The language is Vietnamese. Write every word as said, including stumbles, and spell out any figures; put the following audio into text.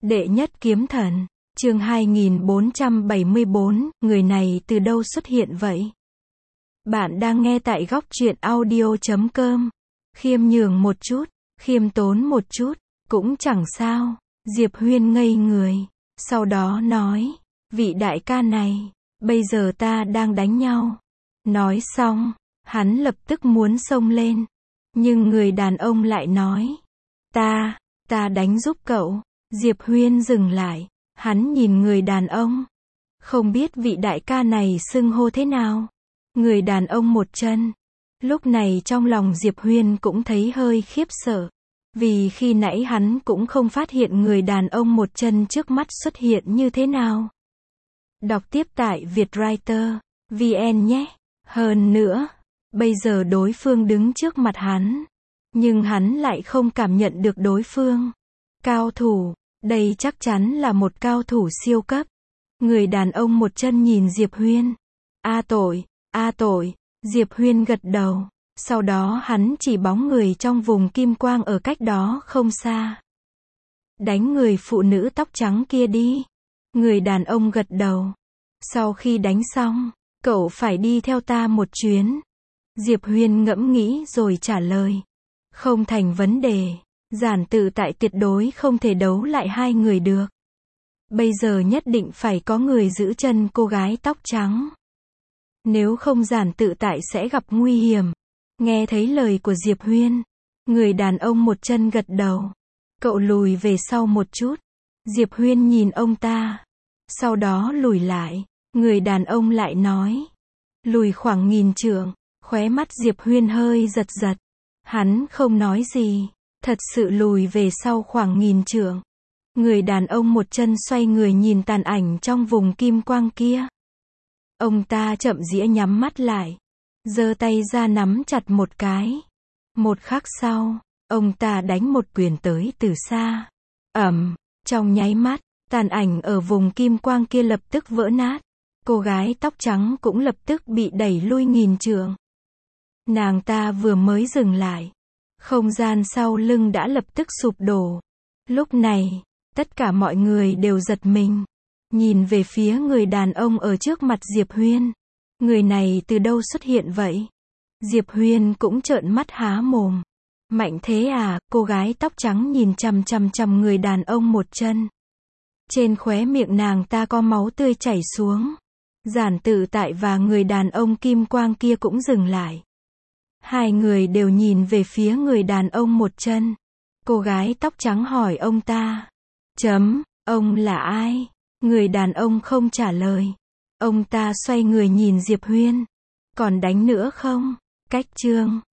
Đệ nhất kiếm thần, chương hai nghìn bốn trăm bảy mươi bốn, người này từ đâu xuất hiện vậy? Bạn đang nghe tại góc truyện audio chấm com. Khiêm nhường một chút, khiêm tốn một chút, cũng chẳng sao. Diệp Huyên ngây người, sau đó nói, vị đại ca này, bây giờ ta đang đánh nhau. Nói xong, hắn lập tức muốn xông lên. Nhưng người đàn ông lại nói, ta, ta đánh giúp cậu. Diệp Huyên dừng lại, hắn nhìn người đàn ông. Không biết vị đại ca này xưng hô thế nào. Người đàn ông một chân. Lúc này trong lòng Diệp Huyên cũng thấy hơi khiếp sợ. Vì khi nãy hắn cũng không phát hiện người đàn ông một chân trước mắt xuất hiện như thế nào. Đọc tiếp tại Vietwriter chấm vn nhé. Hơn nữa, bây giờ đối phương đứng trước mặt hắn. Nhưng hắn lại không cảm nhận được đối phương. Cao thủ, đây chắc chắn là một cao thủ siêu cấp. Người đàn ông một chân nhìn Diệp Huyên. A tội, a tội, Diệp Huyên gật đầu. Sau đó hắn chỉ bóng người trong vùng kim quang ở cách đó không xa. Đánh người phụ nữ tóc trắng kia đi. Người đàn ông gật đầu. Sau khi đánh xong, cậu phải đi theo ta một chuyến. Diệp Huyên ngẫm nghĩ rồi trả lời. Không thành vấn đề. Giản tự tại tuyệt đối không thể đấu lại hai người được. Bây giờ nhất định phải có người giữ chân cô gái tóc trắng. Nếu không giản tự tại sẽ gặp nguy hiểm. Nghe thấy lời của Diệp Huyên, người đàn ông một chân gật đầu. Cậu lùi về sau một chút. Diệp Huyên nhìn ông ta. Sau đó lùi lại. Người đàn ông lại nói. Lùi khoảng nghìn trượng. Khóe mắt Diệp Huyên hơi giật giật. Hắn không nói gì. Thật sự lùi về sau khoảng nghìn trượng. Người đàn ông một chân xoay người nhìn tàn ảnh trong vùng kim quang kia. Ông ta chậm rãi nhắm mắt lại. Giơ tay ra nắm chặt một cái. Một khắc sau, ông ta đánh một quyền tới từ xa. Ầm, trong nháy mắt, tàn ảnh ở vùng kim quang kia lập tức vỡ nát. Cô gái tóc trắng cũng lập tức bị đẩy lui nghìn trượng. Nàng ta vừa mới dừng lại. Không gian sau lưng đã lập tức sụp đổ. Lúc này, tất cả mọi người đều giật mình. Nhìn về phía người đàn ông ở trước mặt Diệp Huyên. Người này từ đâu xuất hiện vậy? Diệp Huyên cũng trợn mắt há mồm. Mạnh thế à? Cô gái tóc trắng nhìn chằm chằm chằm người đàn ông một chân. Trên khóe miệng nàng ta có máu tươi chảy xuống. Giản tự tại và người đàn ông kim quang kia cũng dừng lại. Hai người đều nhìn về phía người đàn ông một chân. Cô gái tóc trắng hỏi ông ta. Chấm, ông là ai? Người đàn ông không trả lời. Ông ta xoay người nhìn Diệp Huyên. Còn đánh nữa không? Cách chương.